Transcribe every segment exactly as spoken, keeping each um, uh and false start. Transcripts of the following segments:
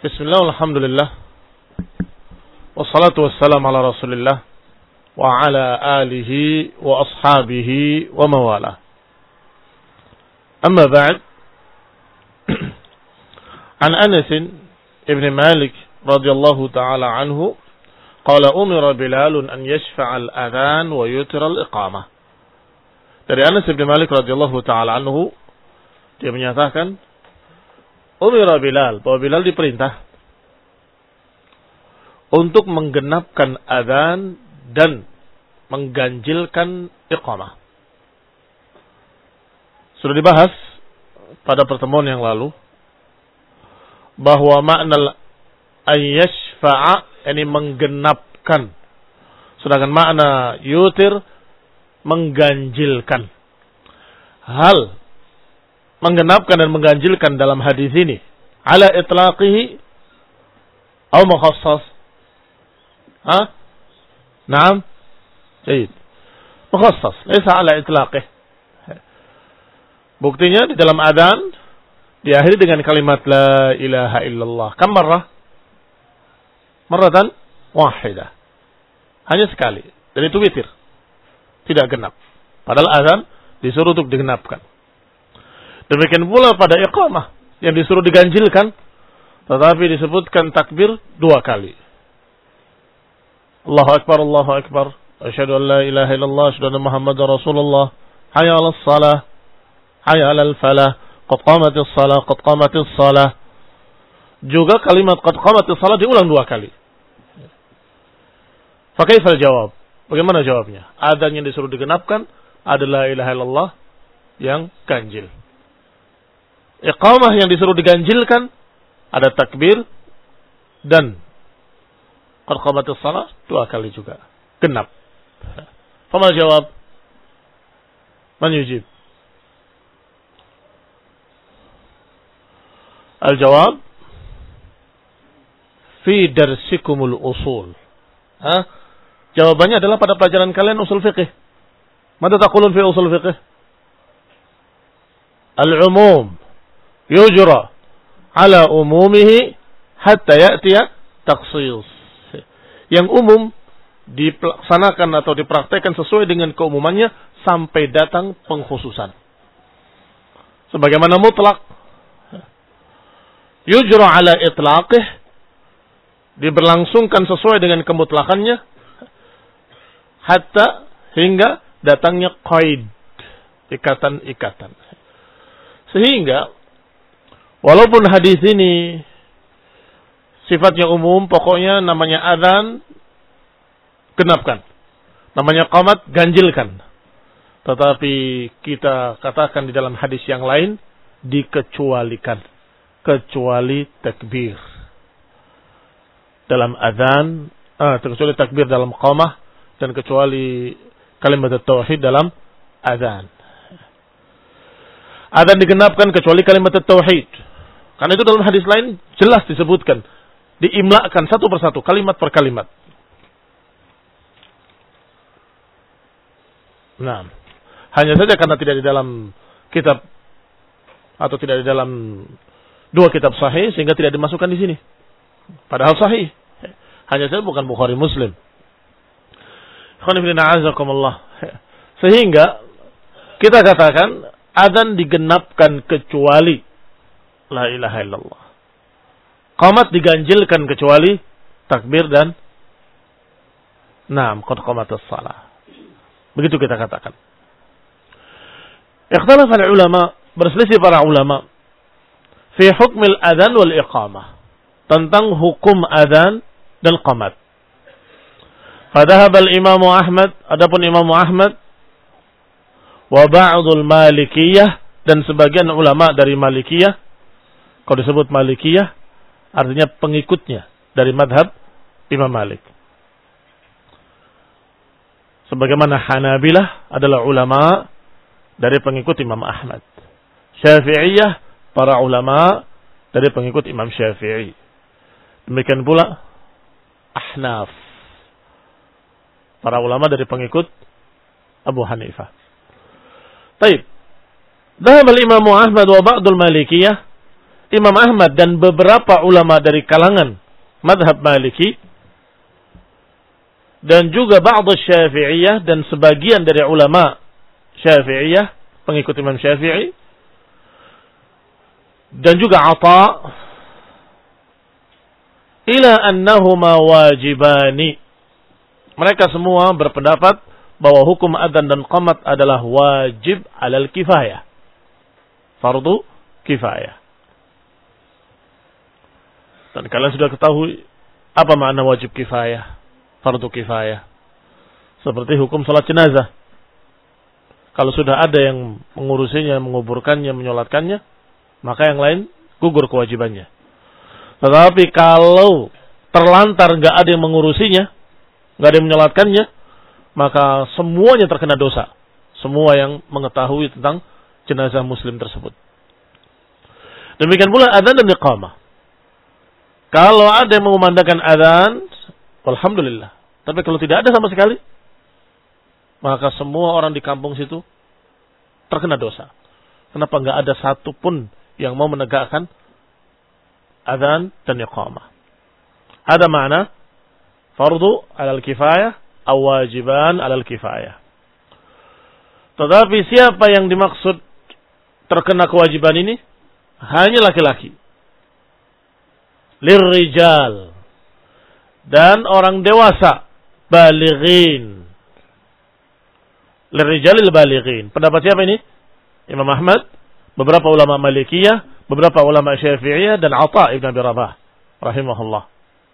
Bismillah, alhamdulillah, wassalatu wassalamu ala rasulillah wa ala alihi wa ashabihi wa mawala. Amma ba'd. An Anas ibn Malik radhiyallahu ta'ala anhu qala umira Bilal an yashfa'a al-adhan wa yutira al-iqamah. Dari Anas ibn Malik radhiyallahu ta'ala anhu, dia menyatakan umira Bilal, bahwa Bilal diperintah untuk menggenapkan adzan dan mengganjilkan iqamah. Sudah dibahas pada pertemuan yang lalu bahwa makna ayyashfa'a ini menggenapkan, sedangkan makna yutir mengganjilkan. Hal menggenapkan dan mengganjilkan dalam hadis ini ala itlaqihi atau mukhassas? Ha? Naam. Baik. Mukhassas, laisa ala itlaqih. Buktinya di dalam adzan diakhiri dengan kalimat la ilaha illallah. Kam marrah? Marratan wahidah. Hanya sekali. Dan itu witir. Tidak genap. Padahal adzan disuruh untuk digenapkan. Demikian pula pada iqamah yang disuruh diganjilkan, tetapi disebutkan takbir dua kali. Allahu Akbar, Allahu Akbar. Asyhadu an la ilaha illallah, asyhadu anna Muhammadar Rasulullah. Hayya 'alas shalah, hayya 'alal falah. Qad qamatis shalah, qad qamatis shalah. Juga kalimat qad qamatis shalah diulang dua kali. Fa kaifal jawab? Bagaimana jawabnya? Adzan yang disuruh digenapkan adalah la ilaha illallah yang ganjil. Iqamah yang disuruh diganjilkan ada takbir dan qad qamatis shalah dua kali juga. Genap. Fama jawab? Man yujib? Al-jawab fi darsikumul usul. Ha? Jawabannya adalah pada pelajaran kalian usul fiqh. Mada taqulun fi usul fiqh? Al-umum yujra ala umumihi hatta ya'tiya takhsis. Yang umum dilaksanakan atau dipraktekkan sesuai dengan keumumannya sampai datang pengkhususan. Sebagaimana mutlak yujra ala itlaqih, diberlangsungkan sesuai dengan kemutlakannya hatta hingga datangnya qaid, ikatan-ikatan. Sehingga walaupun hadis ini sifatnya umum, pokoknya namanya adzan genapkan, namanya qamat ganjilkan. Tetapi kita katakan di dalam hadis yang lain dikecualikan, kecuali takbir dalam adzan, ah, kecuali takbir dalam qamah, dan kecuali kalimat tauhid dalam adzan. Adzan digenapkan kecuali kalimat tauhid. Karena itu dalam hadis lain jelas disebutkan, diimlakkan satu persatu, kalimat per kalimat. Nah, hanya saja karena tidak di dalam kitab atau tidak di dalam dua kitab sahih sehingga tidak dimasukkan di sini. Padahal sahih. Hanya saja bukan Bukhari Muslim. Sehingga kita katakan adzan digenapkan kecuali la ilaha illallah. Qamat diganjilkan kecuali takbir dan naam qad qamatis shalah. Begitu kita katakan. Ikhtalafa al-ulama, berselisih para ulama fi hukmil adzan wal iqamah, tentang hukum adzan dan qamat. Fadhahab al-Imam Ahmad, adapun Imam Ahmad wa ba'dul Malikiyah, dan sebagian ulama dari Malikiyah. Kalau disebut Malikiyah artinya pengikutnya dari madhab Imam Malik. Sebagaimana Hanabilah adalah ulama dari pengikut Imam Ahmad. Syafi'iyah para ulama dari pengikut Imam Syafi'i. Demikian pula Ahnaf, para ulama dari pengikut Abu Hanifah. Taib. Dhahab al-Imam Ahmad wa ba'dul Malikiyah Imam Ahmad dan beberapa ulama dari kalangan madhab Maliki dan juga ba'd Syafi'iyah dan sebagian dari ulama Syafi'iyah, pengikut Imam Syafi'i, dan juga Atha, ila annahuma wajibani. Mereka semua berpendapat bahwa hukum adzan dan qamat adalah wajib alal kifayah, fardu kifayah. Dan kalian sudah ketahui apa makna wajib kifayah, fardu kifayah. Seperti hukum salat jenazah. Kalau sudah ada yang mengurusinya, menguburkannya, menyolatkannya, maka yang lain gugur kewajibannya. Tetapi kalau terlantar nggak ada yang mengurusinya, nggak ada yang menyolatkannya, maka semuanya terkena dosa. Semua yang mengetahui tentang jenazah muslim tersebut. Demikian pula adzan dan iqamah. Kalau ada yang mengumandangkan adzan, alhamdulillah. Tapi kalau tidak ada sama sekali, maka semua orang di kampung situ terkena dosa. Kenapa enggak ada satu pun yang mau menegakkan adzan dan iqamah? Ada makna fardu alal kifayah, aw wajiban alal kifayah. Tetapi siapa yang dimaksud terkena kewajiban ini? Hanya laki-laki. Lirrijal, dan orang dewasa, balighin. Lirrijalil balighin. Pendapat siapa ini? Imam Ahmad, beberapa ulama Malikiyah, beberapa ulama Syafi'iyah, dan Atha ibn Abi Rabah rahimahullah.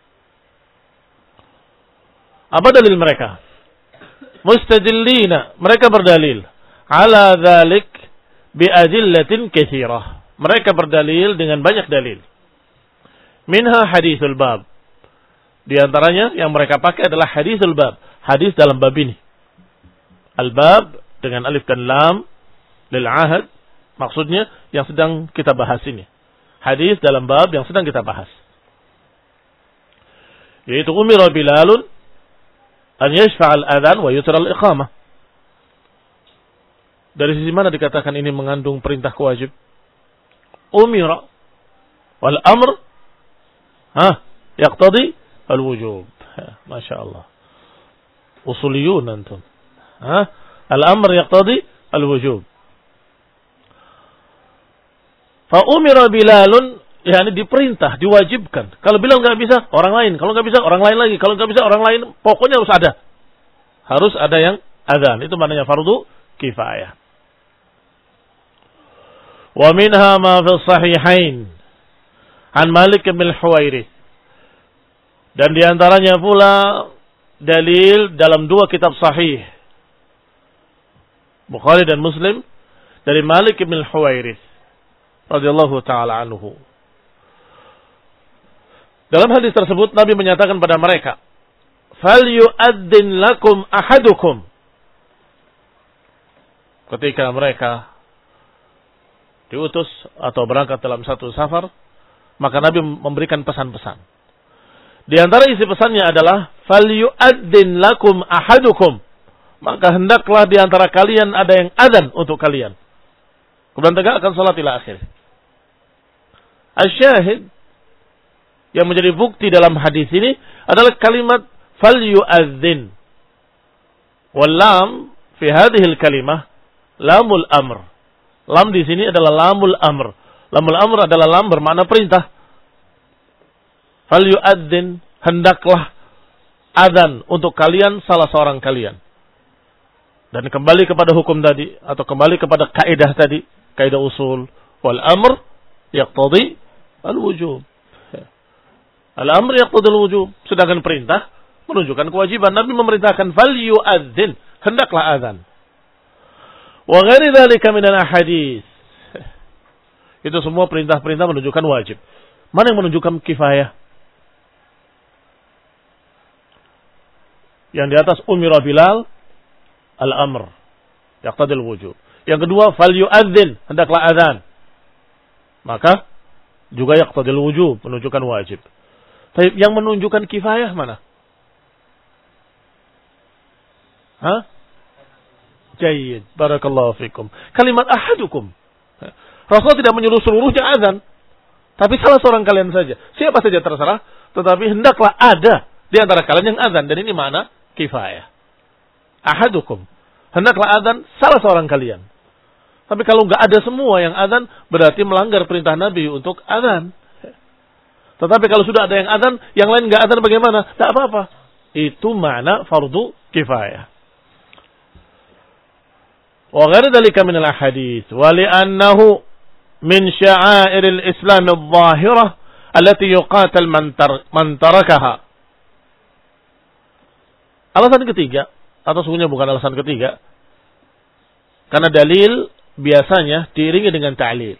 Apa dalil mereka? Mustadillina, mereka berdalil ala dzalik bi adillatin katsirah. Mereka berdalil dengan banyak dalil. Minha hadithul bab. Di antaranya yang mereka pakai adalah hadithul bab, hadis dalam bab ini. Al-bab dengan alif dan lam lil ahad, maksudnya yang sedang kita bahas ini. Hadis dalam bab yang sedang kita bahas. Yaitu umira Bilalun an yashfa' al-adhan wa yutra al-iqamah. Dari sisi mana dikatakan ini mengandung perintah kewajib? Umira wal amr ha yaqtadi al-wujub. Masya Allah. Usuliyun antum. Ha? Al-amr yaqtadi al-wujub. Fa umira Bilalun, yakni diperintah, diwajibkan. Kalau Bilal enggak bisa, orang lain. Kalau enggak bisa, orang lain lagi. Kalau enggak bisa, orang lain. Pokoknya harus ada. Harus ada yang adzan. Itu maknanya fardu kifayah. Wa minha ma fi sahihain an Malik bin Huwairits. Dan diantaranya pula dalil dalam dua kitab sahih, Bukhari dan Muslim, dari Malik bin Huwairits radhiyallahu taala anhu. Dalam hadis tersebut Nabi menyatakan pada mereka, "Falyu'adzin lakum ahadukum." Ketika mereka diutus atau berangkat dalam satu safar, maka Nabi memberikan pesan-pesan. Di antara isi pesannya adalah falyu'adzin lakum ahadukum. Maka hendaklah di antara kalian ada yang adzan untuk kalian. Kemudian tegakkan salat ila akhir. Asy-syahid yang menjadi bukti dalam hadis ini adalah kalimat falyu'adzin. Wal lam fi hadhihi al-kalimah lamul amr. Lam di sini adalah lamul amr. Lamul amr adalah lam bermakna perintah. Falyu'adzin, hendaklah adzan untuk kalian salah seorang kalian. Dan kembali kepada hukum tadi atau kembali kepada kaidah tadi, kaidah usul, wal amr yaqtadi al-wujub. Al-amr yaqtadi al-wujub, sedangkan perintah menunjukkan kewajiban. Nabi memerintahkan falyu'adzin, hendaklah adzan. Wa ghairi dzalika min al-ahadits. Itu semua perintah-perintah menunjukkan wajib. Mana yang menunjukkan kifayah? Yang di atas umira Bilal, al-amr yaqtadi al-wujub. Yang kedua falyu'adzin, hendaklah adzan. Maka juga yaqtadi al-wujub, menunjukkan wajib. Tapi yang menunjukkan kifayah mana? Hah? Jayyid, barakallahu fikum. Kalimat ahadukum. Rasulullah tidak menyuruh seluruhnya adzan. Tapi salah seorang kalian saja. Siapa saja terserah. Tetapi hendaklah ada di antara kalian yang azan. Dan ini makna kifayah. Ahadukum. Hendaklah azan salah seorang kalian. Tapi kalau nggak ada semua yang azan, berarti melanggar perintah Nabi untuk azan. Tetapi kalau sudah ada yang azan, yang lain nggak azan bagaimana? Tidak apa-apa. Itu makna fardu kifayah. Wa ghairu dzalika min al-ahadits wa li'annahu min sya'airil Islam adh-dhahirah allati yuqatal man tarakaha. Alasan ketiga, atau sungguhnya bukan alasan ketiga, karena dalil biasanya diiringi dengan ta'lil.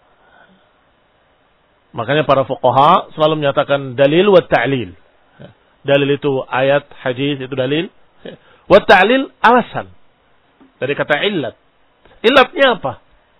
Makanya para fuqaha selalu menyatakan dalil wa ta'lil. Dalil itu ayat, hadis itu dalil. Wa ta'lil alasan. Dari kata illat. Illatnya apa?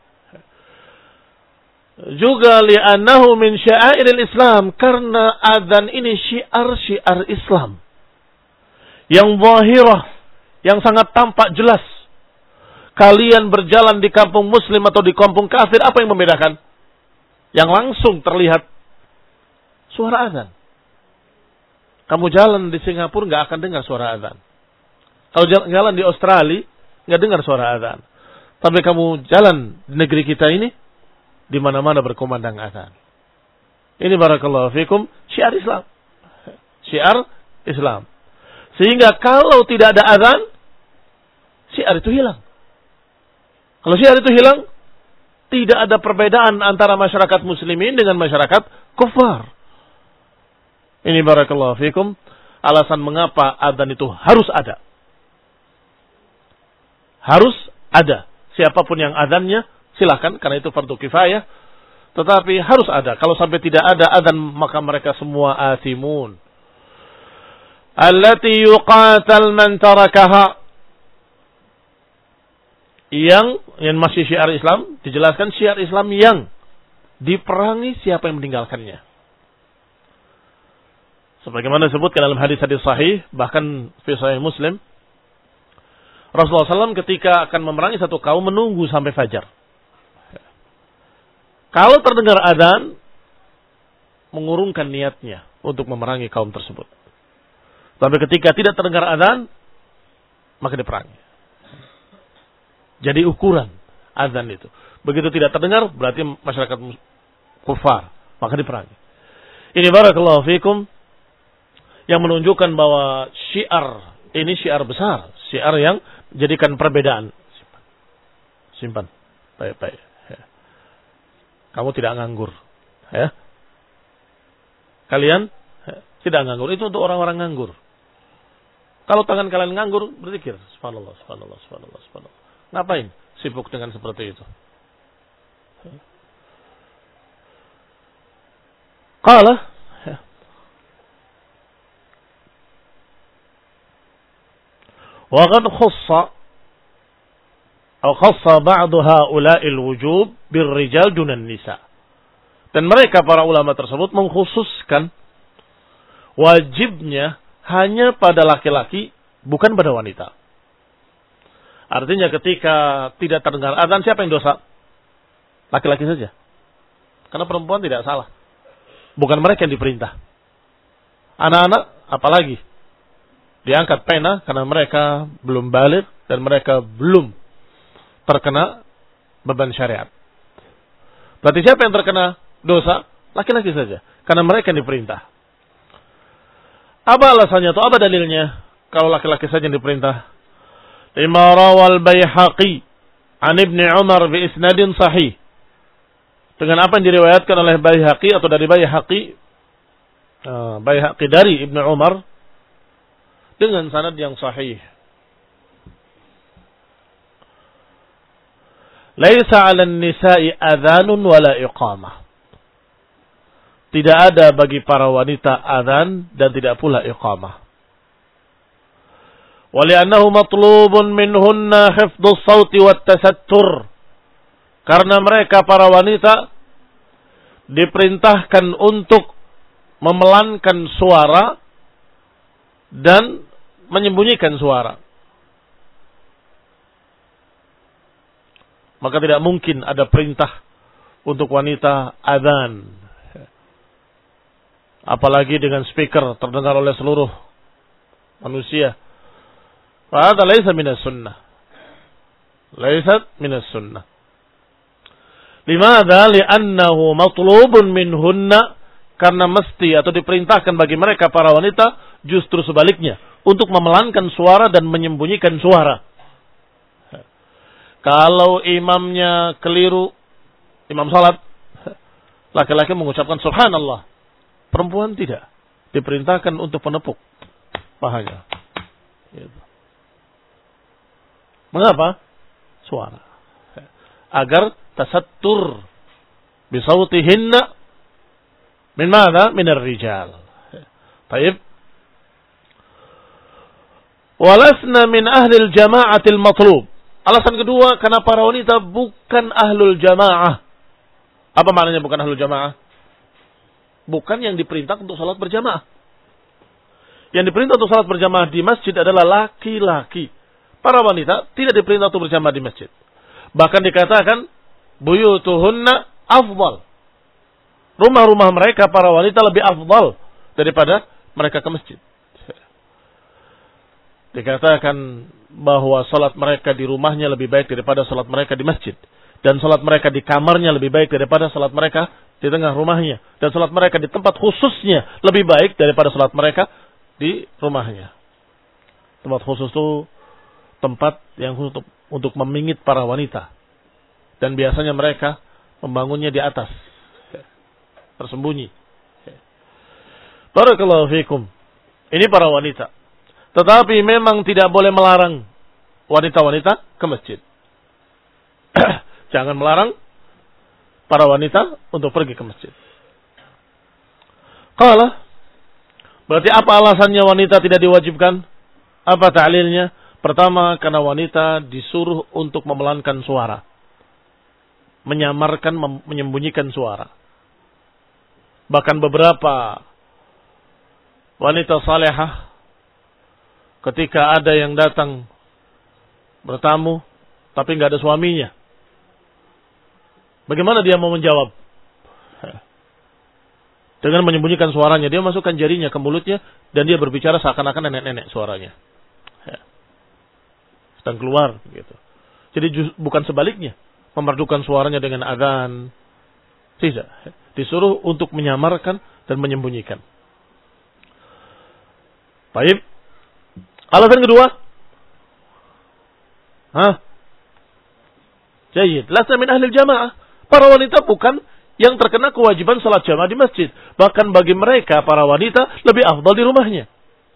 Juga li'annahu min sya'airil Islam. Karena adzan ini syiar-syiar Islam. Yang zahirah. Yang sangat tampak jelas. Kalian berjalan di kampung muslim atau di kampung kafir, apa yang membedakan? Yang langsung terlihat suara adzan. Kamu jalan di Singapura nggak akan dengar suara adzan. Kalau jalan di Australia nggak dengar suara adzan. Tapi kamu jalan di negeri kita ini, di mana-mana berkumandang adzan. Ini barakallahu fikum syiar Islam. Syiar Islam. Sehingga kalau tidak ada adzan, syiar itu hilang. Kalau syiar itu hilang, tidak ada perbedaan antara masyarakat muslimin dengan masyarakat kufar. Ini barakallahu fikum alasan mengapa adzan itu harus ada. Harus ada. Siapapun yang adzannya silakan karena itu fardu kifayah. Tetapi harus ada. Kalau sampai tidak ada adzan maka mereka semua athimun. Allati yuqatal man tarakaha. Yang yang masih syiar Islam, dijelaskan syiar Islam yang diperangi siapa yang meninggalkannya. Sebagaimana disebutkan dalam hadis-hadis sahih, bahkan fi sahih Muslim, Rasulullah shallallahu alaihi wasallam ketika akan memerangi satu kaum menunggu sampai fajar. Kalau terdengar adzan, mengurungkan niatnya untuk memerangi kaum tersebut. Tapi ketika tidak terdengar adzan, maka diperangi. Jadi ukuran azan itu. Begitu tidak terdengar, berarti masyarakat kufar. Maka diperangi. Ini barakallahu fikum. Yang menunjukkan bahwa syiar. Ini syiar besar. Syiar yang jadikan perbedaan. Simpan. Simpan. Baik-baik. Ya. Kamu tidak nganggur. Ya. Kalian ya, tidak nganggur. Itu untuk orang-orang nganggur. Kalau tangan kalian nganggur, berzikir. Subhanallah, subhanallah, subhanallah, subhanallah. Ngapain sibuk dengan seperti itu? Qala wa qad khassa atau khassa ba'd ha'ula'i al-wujub bir-rijal dunan nisa. Dan mereka para ulama tersebut mengkhususkan wajibnya hanya pada laki-laki, bukan pada wanita. Artinya ketika tidak terdengar adzan, siapa yang dosa? Laki-laki saja. Karena perempuan tidak salah. Bukan mereka yang diperintah. Anak-anak apalagi. Diangkat pena karena mereka belum baligh dan mereka belum terkena beban syariat. Berarti siapa yang terkena dosa? Laki-laki saja. Karena mereka yang diperintah. Apa alasannya atau apa dalilnya? Kalau laki-laki saja yang diperintah. Lima rawal Baihaqi an Ibnu Umar bi isnadin sahih. Dengan apa yang diriwayatkan oleh Baihaqi atau dari Baihaqi uh, Baihaqi dari Ibnu Umar dengan sanad yang sahih. Laisa 'alan nisa'i adhanun wala iqamah. Tidak ada bagi para wanita adzan dan tidak pula iqamah. Wali'annahu matlubun minhunna hifdhus sawti wat tasattur. Karena mereka para wanita diperintahkan untuk memelankan suara dan menyembunyikan suara. Maka tidak mungkin ada perintah untuk wanita adzan. apalagi dengan speaker terdengar oleh seluruh manusia. Fahadha laisa minas sunnah. Laisat minas sunnah. Limadha? Li'annahu matlubun minhunna, karena mesti atau diperintahkan bagi mereka para wanita justru sebaliknya, untuk memelankan suara dan menyembunyikan suara. Kalau imamnya keliru, imam salat, laki-laki mengucapkan subhanallah, perempuan tidak, diperintahkan untuk menepuk pahanya. Mengapa? Suara. Agar tasattur bisautihinna min mana? Minar rijal. Baik. Walasna min ahlil jama'atil matlub. Alasan kedua, karena para wanita bukan ahlul jamaah. Apa maknanya bukan ahlul jamaah? Bukan yang diperintah untuk salat berjamaah. Yang diperintah untuk salat berjamaah di masjid adalah laki-laki. Para wanita tidak diperintah untuk berjamaah di masjid. Bahkan dikatakan buyutuhunna afdal. Rumah-rumah mereka para wanita lebih afdal daripada mereka ke masjid. Dikatakan bahwa salat mereka di rumahnya lebih baik daripada salat mereka di masjid. Dan salat mereka di kamarnya lebih baik daripada salat mereka di tengah rumahnya. Dan salat mereka di tempat khususnya lebih baik daripada salat mereka di rumahnya. Tempat khusus itu tempat yang untuk, untuk memingit para wanita. Dan biasanya mereka membangunnya di atas. Tersembunyi. Barakallahu fikum. Ini para wanita. Tetapi memang tidak boleh melarang wanita-wanita ke masjid. Jangan melarang para wanita untuk pergi ke masjid. Qala, berarti apa alasannya wanita tidak diwajibkan? Apa ta'lilnya? Pertama, karena wanita disuruh untuk memelankan suara. Menyamarkan, mem- menyembunyikan suara. Bahkan beberapa wanita salehah, ketika ada yang datang bertamu, tapi nggak ada suaminya, bagaimana dia mau menjawab? Dengan menyembunyikan suaranya, dia masukkan jarinya ke mulutnya, dan dia berbicara seakan-akan nenek-nenek suaranya. Dan keluar, gitu. Jadi just, bukan sebaliknya, memerdukan suaranya dengan adzan. Tidak. Disuruh untuk menyamarkan dan menyembunyikan. Baik. Alasan kedua, hah? Jayid. Lasa min ahlil jamaah. Para wanita bukan yang terkena kewajiban salat jamaah di masjid. Bahkan bagi mereka, para wanita, lebih afdal di rumahnya.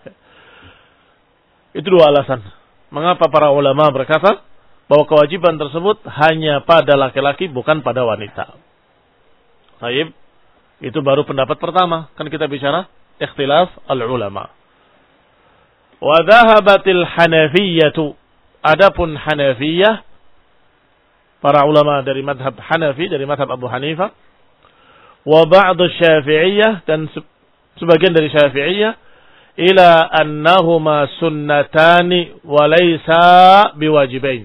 Itu dua alasan. Mengapa para ulama berkata bahwa kewajiban tersebut hanya pada laki-laki, bukan pada wanita. Baik. Itu baru pendapat pertama. Kan kita bicara ikhtilaf al-ulama. Wa dhahabatil hanafiyyatu. Adapun Hanafiyah, para ulama dari madhab Hanafi, dari madhab Abu Hanifah, wa ba'du Syafi'iyah, dan sebagian dari Syafi'iyah, ila annahuma sunnatani wa laysa biwajibain.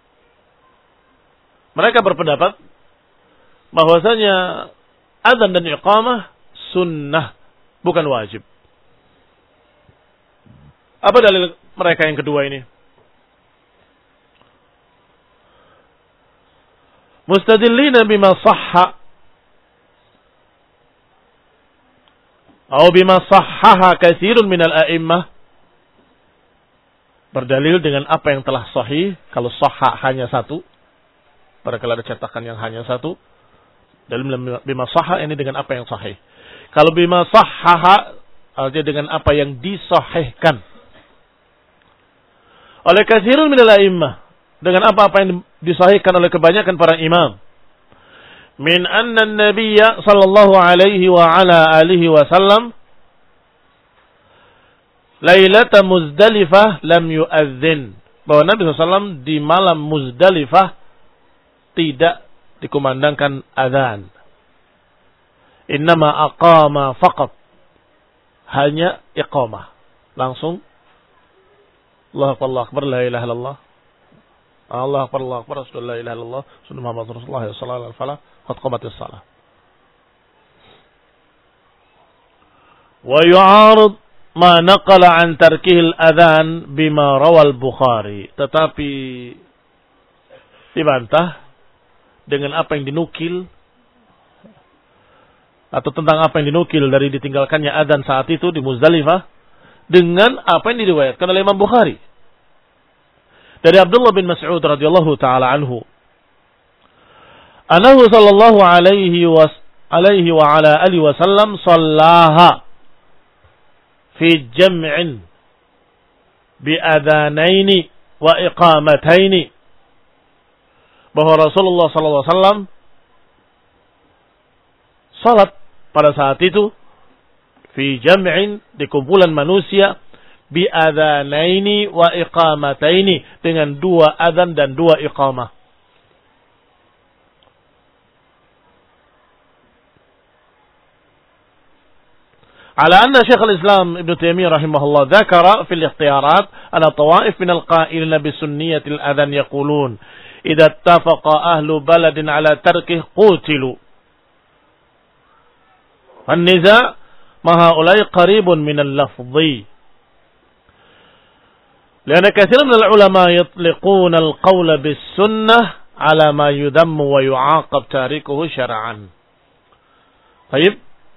Mereka berpendapat bahwasanya adzan dan iqamah sunnah, bukan wajib. Apa dalil mereka yang kedua ini? Mustadillina bima sahha atau bima sahhaha katsirun minal a'immah. Berdalil dengan apa yang telah sahih. Kalau sahha hanya satu, barangkali ada cetakan yang hanya satu. Dalil bima sahha ini dengan apa yang sahih. Kalau bima sahhaha artinya dengan apa yang disahihkan oleh katsirun minal a'immah, dengan apa-apa yang disahihkan oleh kebanyakan para imam. Min anna an-nabiyya sallallahu alaihi wa ala alihi wasallam lailata Muzdalifah lam yu'adzin. Bahwa Nabi sallallahu alaihi wasallam di malam Muzdalifah tidak dikumandangkan azan. Innama aqama faqat. Hanya iqamah. Langsung Allahu akbar, Allahu akbar, la ilaha illallah. Allahu akbar, Allahu akbar, la ilaha illallah, sunnah Muhammad Rasulullah sallallahu alaihi wasallam, qad qamatis shalah. Wa yu'arid ma naqala an tarkihil adhan bima rawal Bukhari. Tetapi dibantah dengan apa yang dinukil atau tentang apa yang dinukil dari ditinggalkannya adzan saat itu di Muzdalifah dengan apa yang diriwayatkan oleh Imam Bukhari dari Abdullah bin Mas'ud radhiyallahu taala anhu annahu sallallahu alaihi wa alaihi wa ala alihi wasallam sallaha fi jam'in bi adhanaini wa iqamataini, bahwa Rasulullah sallallahu alaihi wasallam salat pada saat itu fi jam'in, di kumpulan manusia, bi adzanaini wa iqamataini, dengan dua adzan dan dua iqamah. Ala anna Syekh al-Islam Ibnu Taimiyah rahimahullah dzakara fil ikhtiyarat ana tawaif min al-qailina bi sunniyatil adzan yaqulun idza ittafaqa ahlu baladin ala tarkih qutilu. An-niza' ma haula'i qaribun min al-lafzi. Lianna katsiran min al-ulama yutliquna al-qawla bis-sunnah ala ma yudammu wa yu'aqab tarikuhu syar'an. Baik.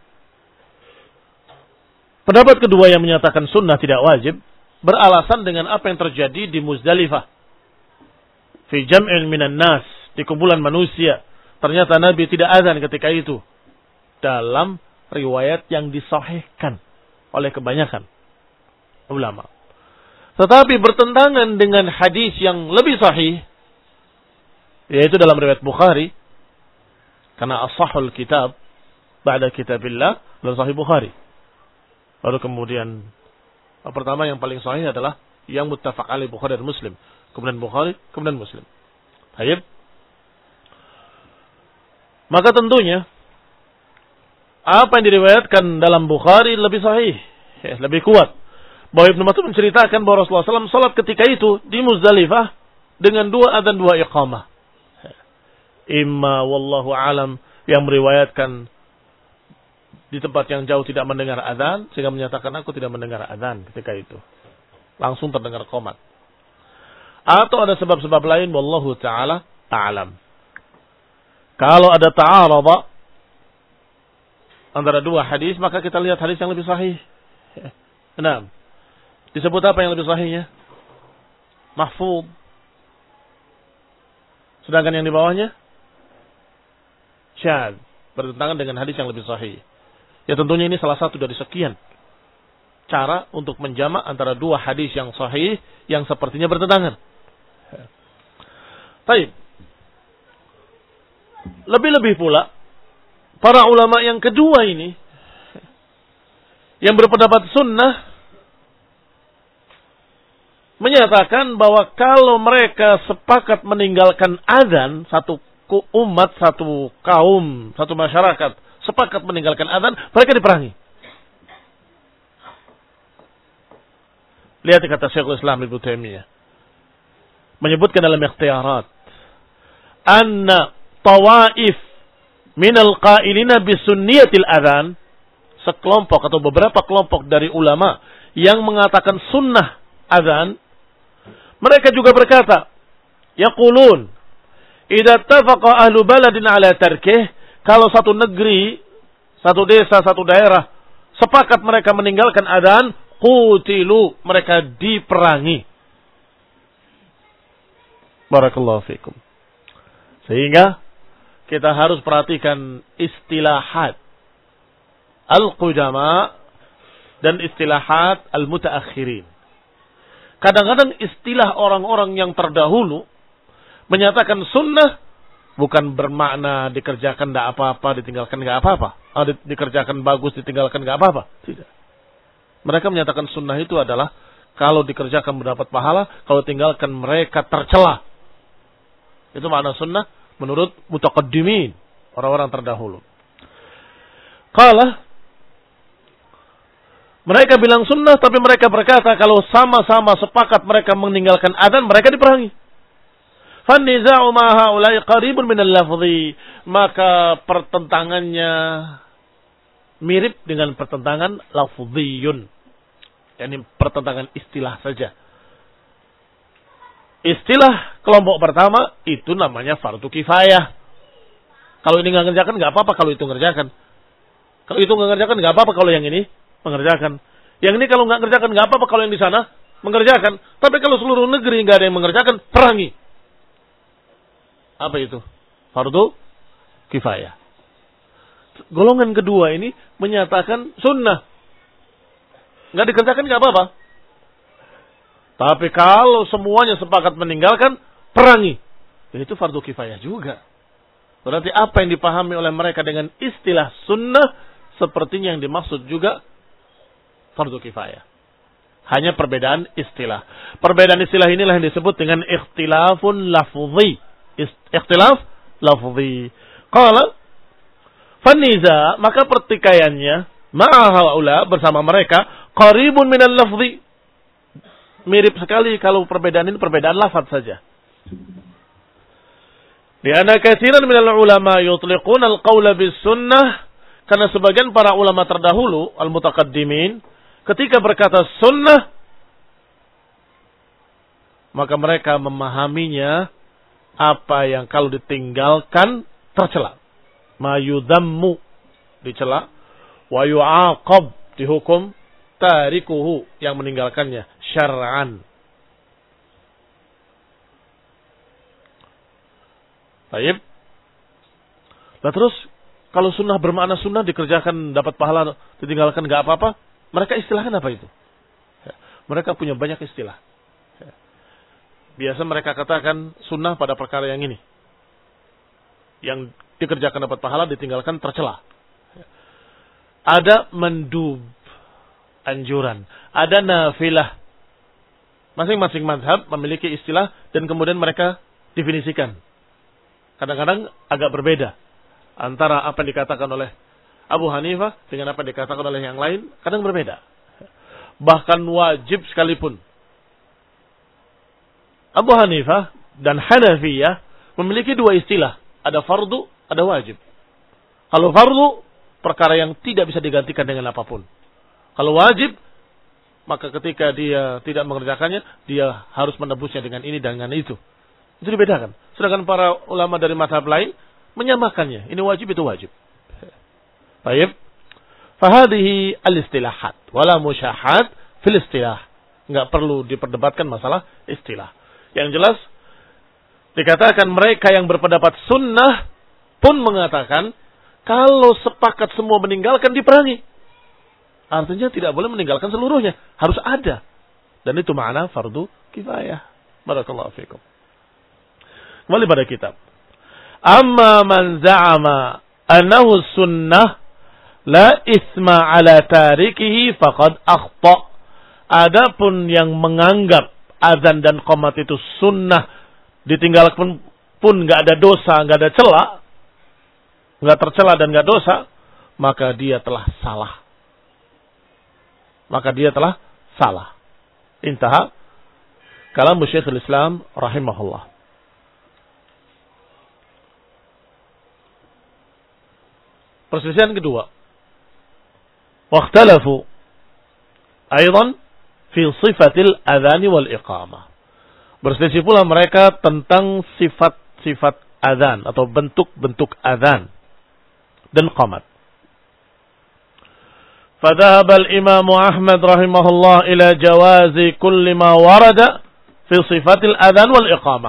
Pendapat kedua yang menyatakan sunnah tidak wajib beralasan dengan apa yang terjadi di Muzdalifah. Fi jam'in minan nas, di kumpulan manusia. Ternyata Nabi tidak azan ketika itu. Dalam riwayat yang disahihkan oleh kebanyakan ulama. Tetapi bertentangan dengan hadis yang lebih sahih, yaitu dalam riwayat Bukhari, karena as-sahhul kitab ba'da kitabillah dalam sahih Bukhari. Lalu kemudian pertama yang paling sahih adalah yang muttafaq alaih Bukhari dan Muslim. Kemudian Bukhari, kemudian Muslim. Baik. Maka tentunya apa yang diriwayatkan dalam Bukhari lebih sahih, ya, lebih kuat. Bahwa Ibnu Mas'ud menceritakan bahwa Rasulullah shallallahu alaihi wasallam salat ketika itu di Muzdalifah dengan dua adzan dua iqamah. Imma wallahu alam yang meriwayatkan di tempat yang jauh tidak mendengar adzan sehingga menyatakan aku tidak mendengar adzan ketika itu. Langsung terdengar qomat. Atau ada sebab-sebab lain wallahu taala a'lam. Kalau ada ta'arada antara dua hadis, maka kita lihat hadis yang lebih sahih. Nah, disebut apa yang lebih sahihnya? Mahfuz. Sedangkan yang di bawahnya syadz, bertentangan dengan hadis yang lebih sahih. Ya tentunya ini salah satu dari sekian cara untuk menjamak antara dua hadis yang sahih yang sepertinya bertentangan. Baik. Lebih-lebih pula para ulama yang kedua ini yang berpendapat sunnah menyatakan bahwa kalau mereka sepakat meninggalkan azan, satu umat, satu kaum, satu masyarakat sepakat meninggalkan azan, mereka diperangi. Lihat kata Syekhul Islam Ibnu Taimiyah menyebutkan dalam ikhtiyarat anna tawaif minal qailina bisunniyatil adzan, sekelompok atau beberapa kelompok dari ulama yang mengatakan sunnah adzan, mereka juga berkata, yaqulun idza tafaqa ahlu baladin ala tarkih, kalau satu negeri, satu desa, satu daerah sepakat mereka meninggalkan adzan, qutilu, mereka diperangi. Barakallahu fikum. Sehingga kita harus perhatikan istilahat al-qudama dan istilahat al-mutaakhirin. Kadang-kadang istilah orang-orang yang terdahulu menyatakan sunnah bukan bermakna dikerjakan tidak apa-apa, ditinggalkan tidak apa-apa. Oh, di, dikerjakan bagus, ditinggalkan tidak apa-apa. Tidak. Mereka menyatakan sunnah itu adalah kalau dikerjakan mendapat pahala, kalau tinggalkan mereka tercela. Itu makna sunnah menurut mutaqaddimin, orang-orang terdahulu. Qala, mereka bilang sunnah, tapi mereka berkata kalau sama-sama sepakat mereka meninggalkan adzan, mereka diperangi. Fanniza'u ma haula'i qaribun minal lafzi, maka pertentangannya mirip dengan pertentangan lafziyun. Yani pertentangan istilah saja. Istilah kelompok pertama itu namanya fardu kifayah. Kalau ini nggak ngerjakan nggak apa-apa kalau itu ngerjakan. Kalau itu nggak ngerjakan nggak apa-apa kalau yang ini mengerjakan. Yang ini kalau nggak ngerjakan nggak apa-apa kalau yang di sana mengerjakan. Tapi kalau seluruh negeri nggak ada yang mengerjakan, perangi. Apa itu? Fardu kifayah. Golongan kedua ini menyatakan sunnah. Nggak dikerjakan nggak apa-apa. Tapi kalau semuanya sepakat meninggalkan, perangi. Itu fardu kifayah juga. Berarti apa yang dipahami oleh mereka dengan istilah sunnah, sepertinya yang dimaksud juga fardu kifayah. Hanya perbedaan istilah. Perbedaan istilah inilah yang disebut dengan ikhtilafun lafzi. Ikhtilaf lafzi. Qala faniza, maka pertikaiannya ma'ahaula bersama mereka qaribun minal lafzi. Mirip sekali kalau perbedaan ini perbedaan lafaz saja. Lianna katsiran minal ulama yutliquna al-qawla bis sunnah, karena sebagian para ulama terdahulu al-mutaqaddimin ketika berkata sunnah maka mereka memahaminya apa yang kalau ditinggalkan tercela. Ma yudammu dicela, wa yu'aqab dihukum, tarikuhu yang meninggalkannya syar'an. Baik. Nah terus kalau sunnah bermakna sunnah dikerjakan dapat pahala, ditinggalkan nggak apa-apa, mereka istilahkan apa itu? Mereka punya banyak istilah. Biasa mereka katakan sunnah pada perkara yang ini, yang dikerjakan dapat pahala, ditinggalkan tercela. Ada mandub, anjuran. Ada nafilah. Masing-masing mazhab memiliki istilah dan kemudian mereka definisikan. Kadang-kadang agak berbeda antara apa yang dikatakan oleh Abu Hanifah dengan apa yang dikatakan oleh yang lain, kadang berbeda. Bahkan wajib sekalipun. Abu Hanifah dan Hanafiyah memiliki dua istilah. Ada fardu, ada wajib. Kalau fardu, perkara yang tidak bisa digantikan dengan apapun. Kalau wajib, maka ketika dia tidak mengerjakannya, dia harus menebusnya dengan ini dan dengan itu. Itu dibedakan. Sedangkan para ulama dari mazhab lain menyamakannya. Ini wajib, itu wajib. Baik. Fahadihi al-istilahat. Wala musyahat fil istilah. Enggak perlu diperdebatkan masalah istilah. Yang jelas, dikatakan mereka yang berpendapat sunnah pun mengatakan, kalau sepakat semua meninggalkan, diperangi. Artinya tidak boleh meninggalkan seluruhnya. Harus ada. Dan itu makna fardu kifayah. Barakallahu fikum. Kembali pada kitab. Amma man za'ama annahu sunnah la isma ala tarikihi faqad akhta. Adapun yang menganggap azan dan qomat itu sunnah, ditinggalkan pun enggak ada dosa, enggak ada cela, enggak tercela dan enggak dosa, maka dia telah salah. Maka dia telah salah. Intaha kalam Syekhul Islam rahimahullah. Perselisihan kedua. Wakhtalafu aidan fi sifatil adhan wal iqamah. Berselisih pula mereka tentang sifat-sifat adzan atau bentuk-bentuk adzan dan qamat. فذهب الإمام أحمد رحمه الله إلى جواز كل ما ورد في صفات الأذان والإقامة.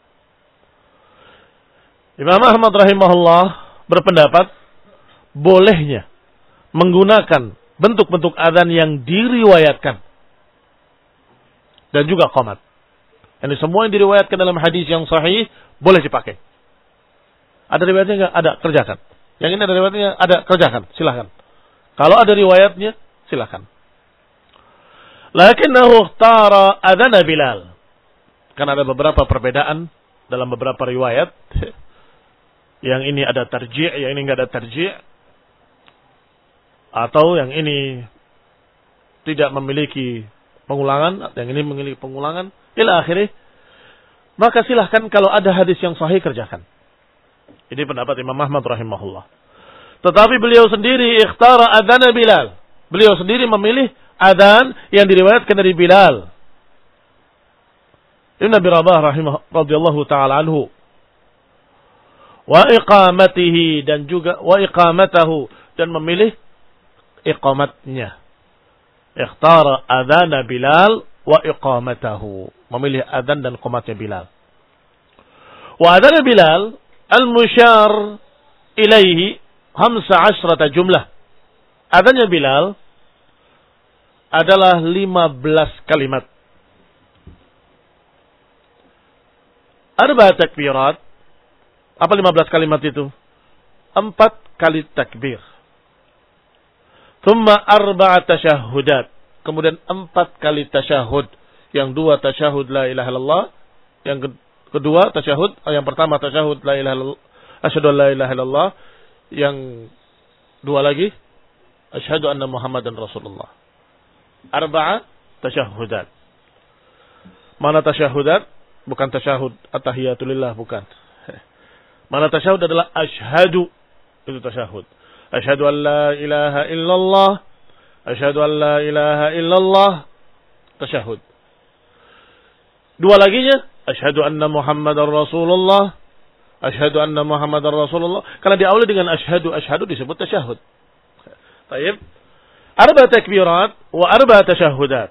Imam Ahmad rahimahullah berpendapat bolehnya menggunakan bentuk-bentuk adzan yang diriwayatkan dan juga qamat. Ini semua yang diriwayatkan dalam hadis yang sahih boleh dipakai. Ada riwayatnya enggak? Ada, kerjakan. Yang ini ada riwayatnya? Ada, kerjakan. Silakan. Kalau ada riwayatnya, silakan. Lakinnahu ikhtara adzana Bilal. Karena ada beberapa perbedaan dalam beberapa riwayat. Yang ini ada tarji', yang ini enggak ada tarji'. Atau yang ini tidak memiliki pengulangan, yang ini memiliki pengulangan, ila akhirih. Maka silahkan kalau ada hadis yang sahih kerjakan. Ini pendapat Imam Ahmad rahimahullah. Tetapi beliau sendiri ikhtara adzana Bilal. Beliau sendiri memilih adzan yang diriwayatkan dari Bilal. Ibn Abi Rabah rahimah radhiyallahu taala anhu. Wa iqamatihi, dan juga wa iqamatahu, dan memilih iqamatnya. Ikhtara adzana Bilal wa iqamatahu. Memilih adzan dan iqamatnya Bilal. Wa adzana Bilal al-musyar ilaihi khamsa asyrata jumlah. Adzannya Bilal adalah lima belas kalimat. Arba takbirat. Apa lima belas kalimat itu? Empat kali takbir. Thumma arba'a tasyahudat. Kemudian empat kali tasyahud. Yang dua tasyahud la ilaha illallah. Yang kedua tasyahud. Yang pertama tasyahud la ilaha illallah. Asyhadu an la ilaha illallah. Yang dua lagi. Asyhadu anna Muhammadan Rasulullah. Arba'a tasyahudat. Mana tasyahudat? Bukan tasyahud at-tahiyatulillah, bukan. Mana tasyahud adalah asyhadu. Itu tasyahud. Asyhadu an la ilaha illallah. Asyhadu an la ilaha illallah. Tasyahud. Dua laginya. Asyhadu anna Muhammadar Rasulullah. Asyhadu anna Muhammadar Rasulullah. Karena diawali dengan asyhadu, asyhadu disebut tasyahud. Baik. Arba takbirat wa arba tasyahudat.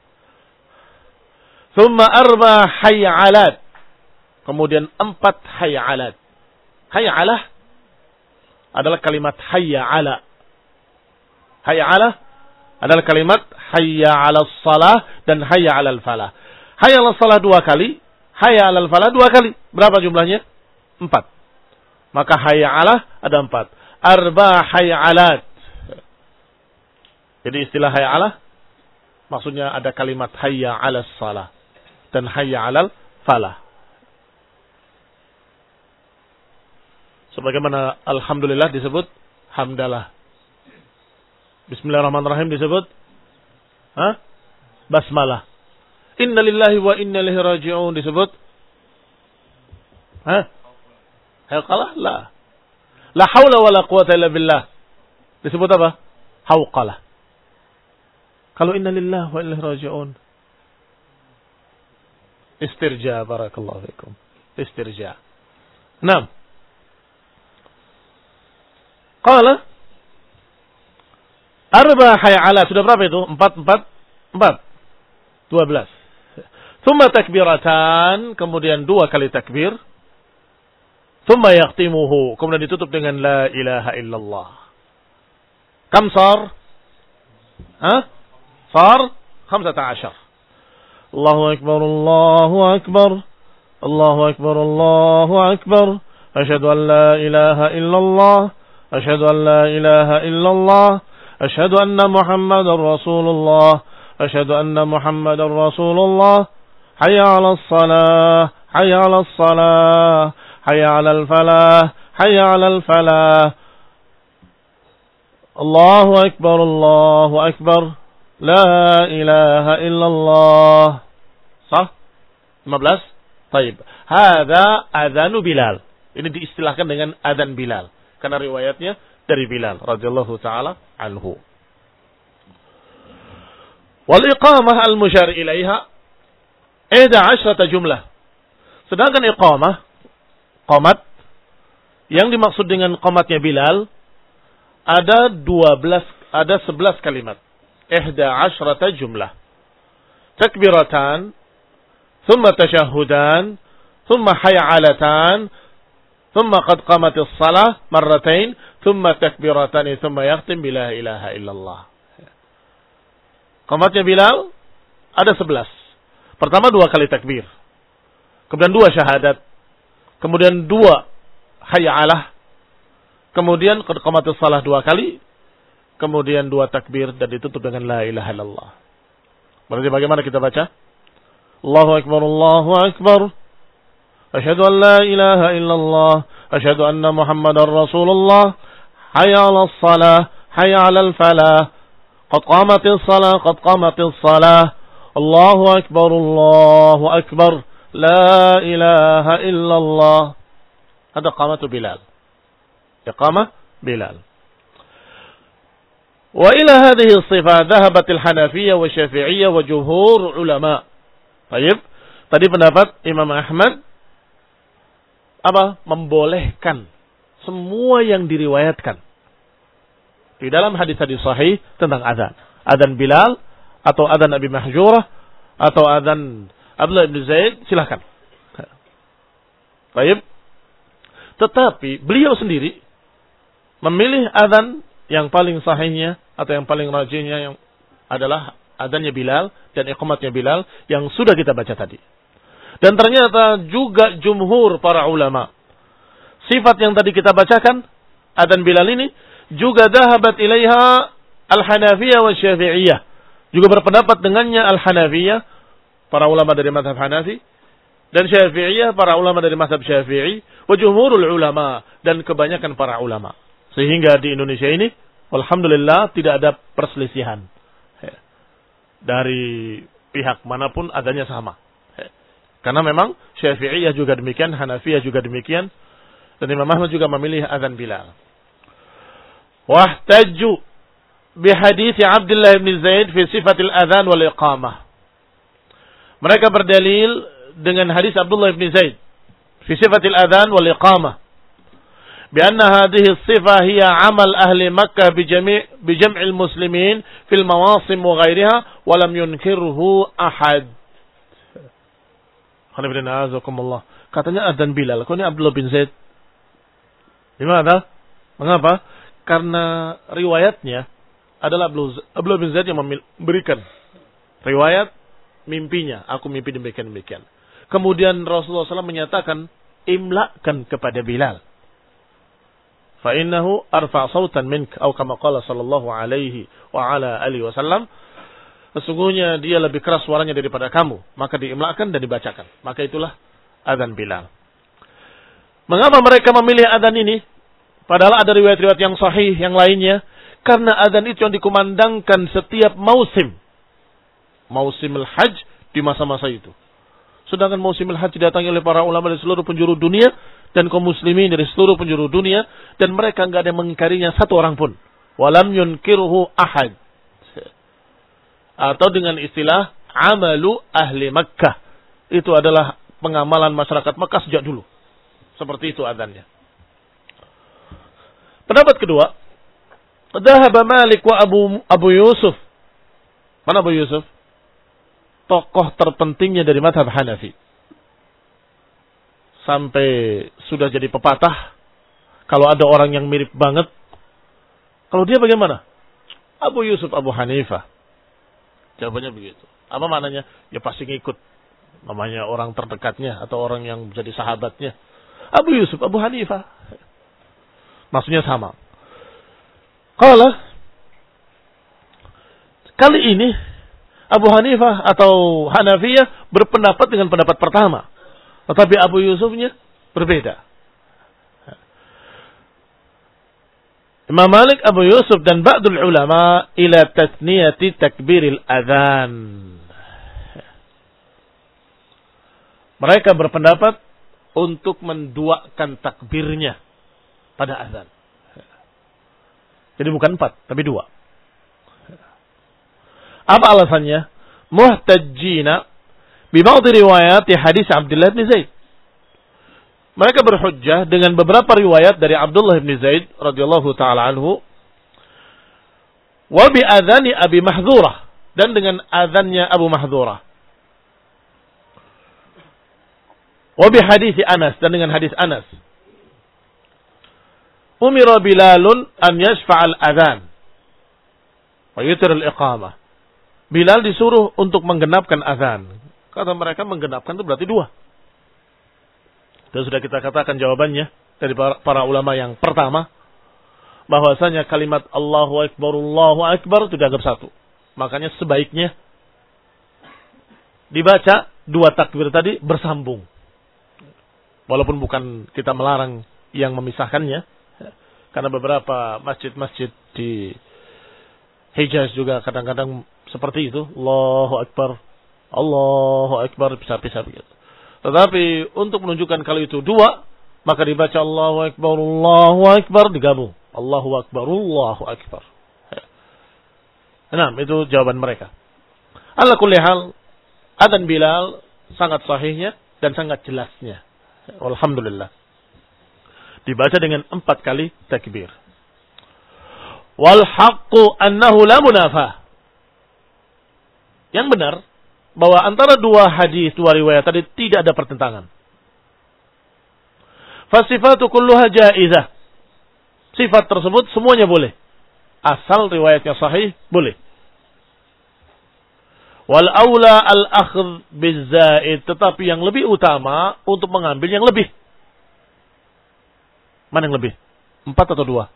Thumma arba hay'alat. Kemudian empat hay'alat. Hay'alah adalah kalimat hayya ala. Hayya ala adalah kalimat hayya ala salah dan hayya ala falah. Hayya ala salah dua kali, hayya ala falah dua kali. Berapa jumlahnya? Empat. Maka hayya ala ada empat. Arba hay'alat. Jadi istilah hayya ala maksudnya ada kalimat hayya ala salah dan hayya ala falah. Sebagaimana alhamdulillah disebut hamdalah. Bismillahirrahmanirrahim disebut ha? Basmalah. Inna lillahi wa inna ilaihi raji'un disebut ha? Hauqalah? La. La haula wa la quwata illa billah. Disebut apa? Hauqalah. Kalau inna lillahi wa inna ilaihi raji'un. Istirja, barakallahu fikum. Istirja. Naam. Qala arba hay'ala. Sudah berapa itu? Empat, empat, empat. Dua belas. Thumma takbiratan. Kemudian dua kali takbir. Thumma yakhtimuhu. Kemudian ditutup dengan la ilaha illallah. Kam sar? Ha? Sar? Khamsata ashar. Allahu akbar, Allahu akbar. Allahu akbar, Allahu akbar. Asyhadu an la ilaha illallah. أشهد أن لا إله إلا الله أشهد أن محمد رسول الله أشهد أن محمد رسول الله حي على الصلاة حي على الصلاة حي على الفلاح حي على الفلاح الله أكبر الله أكبر لا إله إلا الله. صح؟ lima belas. طيب. هذا أذان بلال. Ini diistilahkan dengan adzan Bilal. Karena riwayatnya dari Bilal radhiyallahu taala anhu. Wal iqamah al musyar ilaiha ihda asyrata jumlah. Sedangkan iqamah qamat yang dimaksud dengan qamatnya Bilal ada dua belas ada sebelas kalimat. Ihda asyrata jumlah. Takbiratan, thumma tasyahudan, thumma hay'alatan, ثم قد قامت الصلاة مرتين ثم تكبيرتان ثم يختم بلا إله إلا الله. Qamatnya Bilal ada sebelas. Pertama dua kali takbir. Kemudian dua syahadat. Kemudian dua hayya alah. Kemudian qad qamatis salah dua kali. Kemudian dua takbir dan ditutup dengan la ilaha illallah. Berarti bagaimana kita baca? Allahu akbar, Allahu akbar. أشهد أن لا إله إلا الله أشهد أن محمد رسول الله حي على الصلاة حي على الفلاح قد قامت الصلاة قد قامت الصلاة الله أكبر الله أكبر لا إله إلا الله. هذا قامة بلال. إقامة بلال. Wa ila hadhihi sifat dhahabat al-Hanafiyah wa Syafi'iyah wa jumhur ulama. Baik. Tadi pendapat Imam Ahmad apa? Membolehkan semua yang diriwayatkan di dalam hadis-hadis sahih tentang adzan. Adzan Bilal atau adzan Abi Mahjurah atau adzan Abdullah bin Zaid, silakan. Baik. Tetapi beliau sendiri memilih adzan yang paling sahihnya atau yang paling rajihnya yang adalah adzannya Bilal dan iqamatnya Bilal yang sudah kita baca tadi. Dan ternyata juga jumhur para ulama, sifat yang tadi kita bacakan, adzan Bilal ini juga dhahabat ilaiha al-Hanafiyah wa Syafi'iyah. Juga berpendapat dengannya al-Hanafiyah, para ulama dari mazhab Hanafi, dan Syafi'iyah, para ulama dari mazhab Syafi'i, wa jumhurul ulama, dan kebanyakan para ulama. Sehingga di Indonesia ini, alhamdulillah tidak ada perselisihan. Dari pihak manapun adanya sama. Karena memang Syafi'iyah juga demikian, Hanafiyah juga demikian, dan Imam Ahmad juga memilih adzan Bilal. Wahtaju bihadits Abdullah bin Zaid fi sifatil adzan wal iqamah. Mereka berdalil dengan hadis Abdullah bin Zaid fi sifatil adzan wal iqamah. بأن هذه الصفة هي عمل أهل مكة بجميع بجمع المسلمين في المواصم وغيرها ولم ينكره أحد. Katanya adzan Bilal. Kok ini Abdullah bin Zaid? Gimana? Mengapa? Karena riwayatnya adalah Abdullah bin Zaid yang memberikan riwayat mimpinya. Aku mimpi demikian-demikian. Kemudian Rasulullah shallallahu alaihi wasallam menyatakan, imlakan kepada Bilal. فَإِنَّهُ أَرْفَعْ صَوْتًا مِنْكَ أو كما قال صلى الله عليه وعلى آله وسلم. Sesungguhnya dia lebih keras suaranya daripada kamu, maka diimlakkan dan dibacakan. Maka itulah adzan Bilal. Mengapa mereka memilih adzan ini? Padahal ada riwayat-riwayat yang sahih yang lainnya. Karena adzan itu yang dikumandangkan setiap musim. Musimul Hajj di masa-masa itu. Sedangkan musimul Hajj didatangi oleh para ulama dari seluruh penjuru dunia dan kaum muslimin dari seluruh penjuru dunia, dan mereka enggak ada yang mengingkarinya satu orang pun. Walam yunkirhu ahad. Atau dengan istilah amalu ahli Makkah. Itu adalah pengamalan masyarakat Makkah sejak dulu. Seperti itu adzannya. Pendapat kedua, dhahaba Malik wa Abu Abu Yusuf. Mana Abu Yusuf? Tokoh terpentingnya dari mazhab Hanafi. Sampai sudah jadi pepatah, kalau ada orang yang mirip banget, kalau dia bagaimana? Abu Yusuf Abu Hanifah. Jawabannya begitu. Apa maknanya? Ya pasti ngikut. Namanya orang terdekatnya atau orang yang menjadi sahabatnya. Abu Yusuf Abu Hanifah. Maksudnya sama. Kalau kali ini Abu Hanifah atau Hanafiyah berpendapat dengan pendapat pertama. Tetapi Abu Yusufnya berbeda. Imam Malik, Abu Yusuf dan ba'dul ulama ila tasniyati takbiril adzan. Mereka berpendapat untuk menduakan takbirnya pada azan. Jadi bukan empat, tapi dua. Apa alasannya? Muhtajjina biba'd riwayat hadis Abdullah bin Zaid. Mereka berhujjah dengan beberapa riwayat dari Abdullah bin Zaid radhiyallahu taala anhu, wa bi adzani Abi Mahdzurah, dan dengan azannya Abu Mahdzurah. Wa bi hadis Anas, dan dengan hadis Anas. Umira Bilalun an yashfa'al adzan wa yutir al-iqamah. Bilal disuruh untuk menggenapkan azan. Kata mereka menggenapkan itu berarti dua. Dan sudah kita katakan jawabannya dari para ulama yang pertama, bahwasanya kalimat Allahu Akbar, Allahu Akbar itu dianggap satu. Makanya sebaiknya dibaca dua takbir tadi bersambung. Walaupun bukan kita melarang yang memisahkannya, karena beberapa masjid-masjid di Hijaz juga kadang-kadang seperti itu, Allahu Akbar, Allahu Akbar, bisa-bisa begitu. Tetapi untuk menunjukkan kalau itu dua, maka dibaca Allahu Akbar, Allahu Akbar, digabung. Allahu Akbar, Allahu Akbar. Nah, itu jawaban mereka. Ala kulli hal, adzan Bilal sangat sahihnya dan sangat jelasnya. Alhamdulillah. Dibaca dengan empat kali takbir. Wal haqqu annahu la munafah. Yang benar bahwa antara dua hadis, dua riwayat tadi tidak ada pertentangan. Fasifatu kulluha jaizah. Sifat tersebut semuanya boleh. Asal riwayatnya sahih, boleh. Wal aula al-akhdh bizaid, tetapi yang lebih utama untuk mengambil yang lebih. Mana yang lebih? Empat atau dua?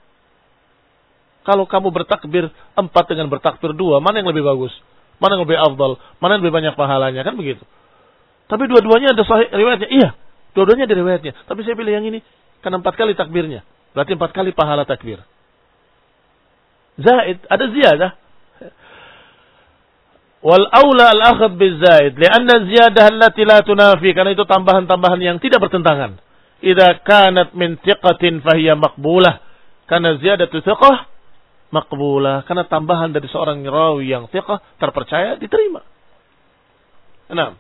Kalau kamu bertakbir empat dengan bertakbir dua, mana yang lebih bagus? Mana yang lebih afdal? Mana yang lebih banyak pahalanya? Kan begitu. Tapi dua-duanya ada sahih riwayatnya. Iya, dua-duanya ada riwayatnya. Tapi saya pilih yang ini karena empat kali takbirnya. Berarti empat kali pahala takbir. Zaid, ada ziyadah. Wal aula al-akhd bizaid, lianna ziyadah allati la tunafi, karena itu tambahan-tambahan yang tidak bertentangan. Idza kanat min thiqatin fahiya maqbulah. Karena ziyadatu thiqah maqbulah, karena tambahan dari seorang rawi yang thiqah terpercaya diterima. Enam.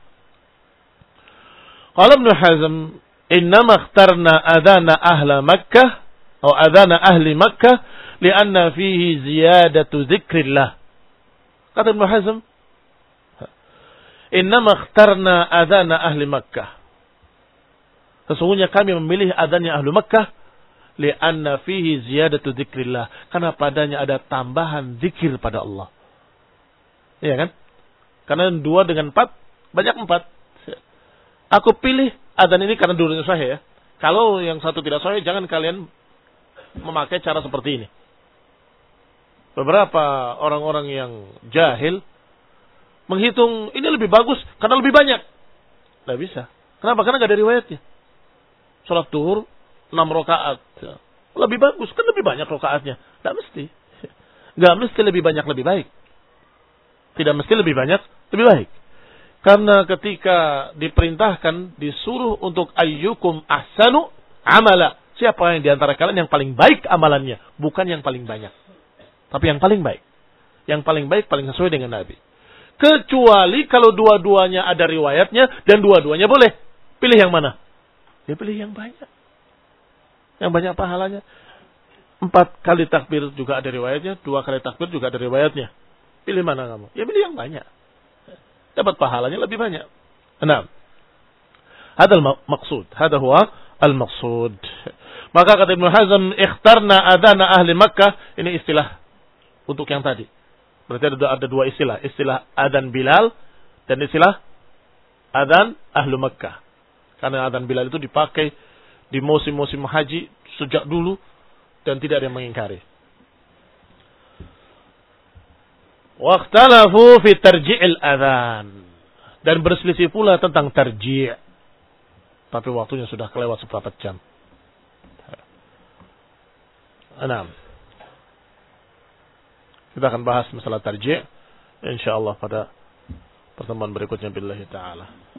Qala Ibnu Hazm, "Innama ikhtarna adana ahla Makkah atau adana ahli Makkah lianna fihi ziyadatu dzikrillah." Kata Ibnu Hazm, "Innama ikhtarna adana ahli Makkah." Sesungguhnya kami memilih adanya ahli Makkah lianna fihi ziyadatu dzikrillah, karena padanya ada tambahan zikir pada Allah. Iya kan? Karena dua dengan empat banyak empat. Aku pilih adzan ini karena dulunya sahih ya. Kalau yang satu tidak sahih, jangan kalian memakai cara seperti ini. Beberapa orang-orang yang jahil menghitung ini lebih bagus karena lebih banyak. Tidak bisa. Kenapa? Karena nggak ada riwayatnya. Salat zuhur enam rakaat. Lebih bagus, kan lebih banyak rakaatnya. Tidak mesti. Nggak mesti lebih banyak lebih baik. Tidak mesti lebih banyak lebih baik. Karena ketika diperintahkan, disuruh untuk ayyukum ahsanu amala. Siapa yang diantara kalian yang paling baik amalannya? Bukan yang paling banyak. Tapi yang paling baik. Yang paling baik, paling sesuai dengan Nabi. Kecuali kalau dua-duanya ada riwayatnya dan dua-duanya boleh. Pilih yang mana? Ya pilih yang banyak. Yang banyak pahalanya. Empat kali takbir juga ada riwayatnya. Dua kali takbir juga ada riwayatnya. Pilih mana kamu? Ya pilih yang banyak. Dapat pahalanya lebih banyak. Enam. Hadal maksud. Hadal huwa al-maksud. Maka kata Ibnu Hazm, ikhtarna adana ahli Makkah. Ini istilah untuk yang tadi. Berarti ada, ada dua istilah. Istilah adan Bilal dan istilah adan ahlu Makkah. Karena adan Bilal itu dipakai di musim-musim haji sejak dulu dan tidak ada yang mengingkari. Waqtalafu fi tarji'il adzan, dan berselisih pula tentang tarji'. Tapi waktunya sudah kelewat seperempat jam. Enam. Kita akan bahas masalah tarji' insyaallah pada pertemuan berikutnya billahi taala.